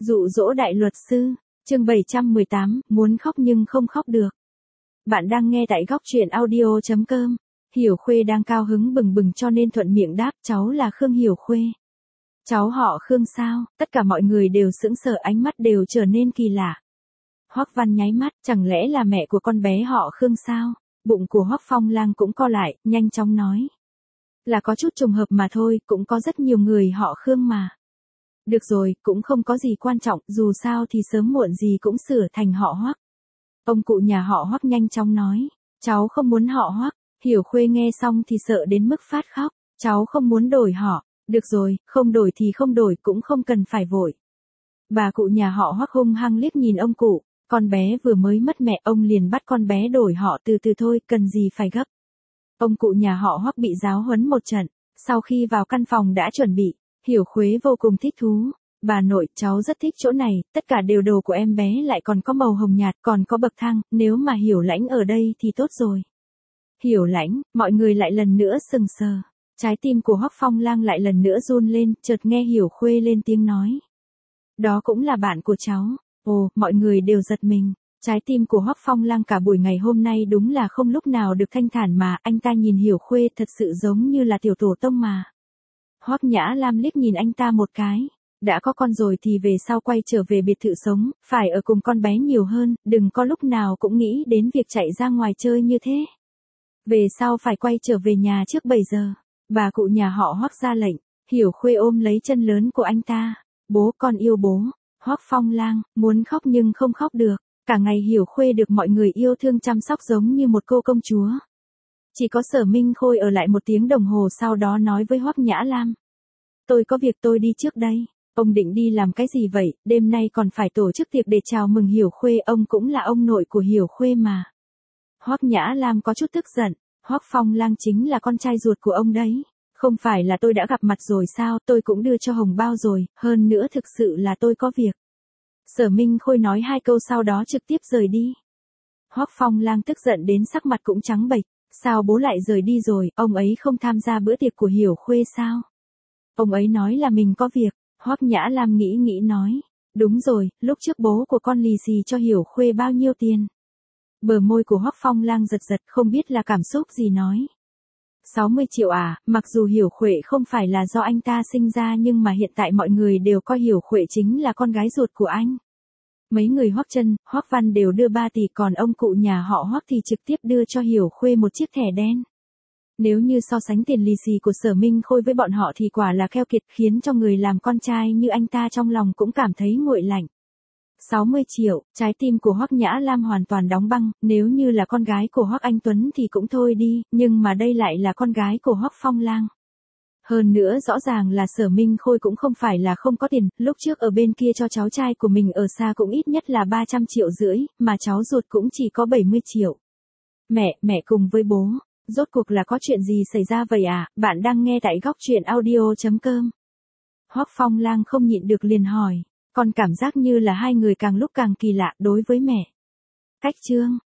Dụ dỗ đại luật sư, chương 718, muốn khóc nhưng không khóc được. Bạn đang nghe tại góc truyện audio.com. Hiểu Khuê đang cao hứng bừng bừng cho nên thuận miệng đáp, cháu là Khương Hiểu Khuê. Cháu họ Khương sao? Tất cả mọi người đều sững sờ, ánh mắt đều trở nên kỳ lạ. Hoắc Văn nháy mắt, chẳng lẽ là mẹ của con bé họ Khương sao? Bụng của Hoắc Phong Lang cũng co lại, nhanh chóng nói. Là có chút trùng hợp mà thôi, cũng có rất nhiều người họ Khương mà. Được rồi, cũng không có gì quan trọng, dù sao thì sớm muộn gì cũng sửa thành họ Hoắc. Ông cụ nhà họ Hoắc nhanh chóng nói, cháu không muốn họ Hoắc. Hiểu Khuê nghe xong thì sợ đến mức phát khóc, cháu không muốn đổi họ. Được rồi, không đổi thì không đổi, cũng không cần phải vội. Bà cụ nhà họ Hoắc hung hăng liếc nhìn ông cụ, con bé vừa mới mất mẹ, ông liền bắt con bé đổi họ từ từ thôi, cần gì phải gấp. Ông cụ nhà họ Hoắc bị giáo huấn một trận, sau khi vào căn phòng đã chuẩn bị, Hiểu Khuê vô cùng thích thú. Bà nội, cháu rất thích chỗ này, tất cả đều đồ của em bé, lại còn có màu hồng nhạt, còn có bậc thang, nếu mà Hiểu Lãnh ở đây thì tốt rồi. Hiểu Lãnh, mọi người lại lần nữa sừng sờ. Trái tim của Hoắc Phong Lang lại lần nữa run lên, chợt nghe Hiểu Khuê lên tiếng nói. Đó cũng là bạn của cháu. Ồ, mọi người đều giật mình. Trái tim của Hoắc Phong Lang cả buổi ngày hôm nay đúng là không lúc nào được thanh thản mà, anh ta nhìn Hiểu Khuê thật sự giống như là tiểu tổ tông mà. Hoắc Nhã Lam liếc nhìn anh ta một cái. Đã có con rồi thì về sau quay trở về biệt thự sống, phải ở cùng con bé nhiều hơn, đừng có lúc nào cũng nghĩ đến việc chạy ra ngoài chơi như thế. Về sau phải quay trở về nhà trước 7 giờ. Bà cụ nhà họ Hoắc ra lệnh. Hiểu Khuê ôm lấy chân lớn của anh ta. Bố, con yêu bố. Hoắc Phong Lang, muốn khóc nhưng không khóc được. Cả ngày Hiểu Khuê được mọi người yêu thương chăm sóc giống như một cô công chúa. Chỉ có Sở Minh Khôi ở lại 1 tiếng đồng hồ sau đó nói với Hoắc Nhã Lam. Tôi có việc tôi đi trước đây. Ông định đi làm cái gì vậy, đêm nay còn phải tổ chức tiệc để chào mừng Hiểu Khuê, ông cũng là ông nội của Hiểu Khuê mà. Hoắc Nhã Lam có chút tức giận, Hoắc Phong Lang chính là con trai ruột của ông đấy. Không phải là tôi đã gặp mặt rồi sao, tôi cũng đưa cho hồng bao rồi, hơn nữa thực sự là tôi có việc. Sở Minh Khôi nói 2 câu sau đó trực tiếp rời đi. Hoắc Phong Lang tức giận đến sắc mặt cũng trắng bệch, sao bố lại rời đi rồi, ông ấy không tham gia bữa tiệc của Hiểu Khuê sao? Ông ấy nói là mình có việc. Hoắc Nhã Lam nghĩ nói, đúng rồi, lúc trước bố của con lì xì cho Hiểu Khuê bao nhiêu tiền? Bờ môi của Hoắc Phong Lang giật giật, không biết là cảm xúc gì nói. 60 triệu à, mặc dù Hiểu Khuê không phải là do anh ta sinh ra nhưng mà hiện tại mọi người đều coi Hiểu Khuê chính là con gái ruột của anh. Mấy người Hoắc Trân, Hoắc Văn đều đưa 3 tỷ, còn ông cụ nhà họ Hoắc thì trực tiếp đưa cho Hiểu Khuê một chiếc thẻ đen. Nếu như so sánh tiền lì xì của Sở Minh Khôi với bọn họ thì quả là keo kiệt, khiến cho người làm con trai như anh ta trong lòng cũng cảm thấy nguội lạnh. 60 triệu, trái tim của Hoắc Nhã Lam hoàn toàn đóng băng, nếu như là con gái của Hoắc Anh Tuấn thì cũng thôi đi, nhưng mà đây lại là con gái của Hoắc Phong Lang. Hơn nữa rõ ràng là Sở Minh Khôi cũng không phải là không có tiền, lúc trước ở bên kia cho cháu trai của mình ở xa cũng ít nhất là 350 triệu, mà cháu ruột cũng chỉ có 70 triệu. Mẹ cùng với bố. Rốt cuộc là có chuyện gì xảy ra vậy à? Bạn đang nghe tại góc truyện audio.com. Hoắc Phong Lang không nhịn được liền hỏi, còn cảm giác như là hai người càng lúc càng kỳ lạ đối với mẹ. Cách chương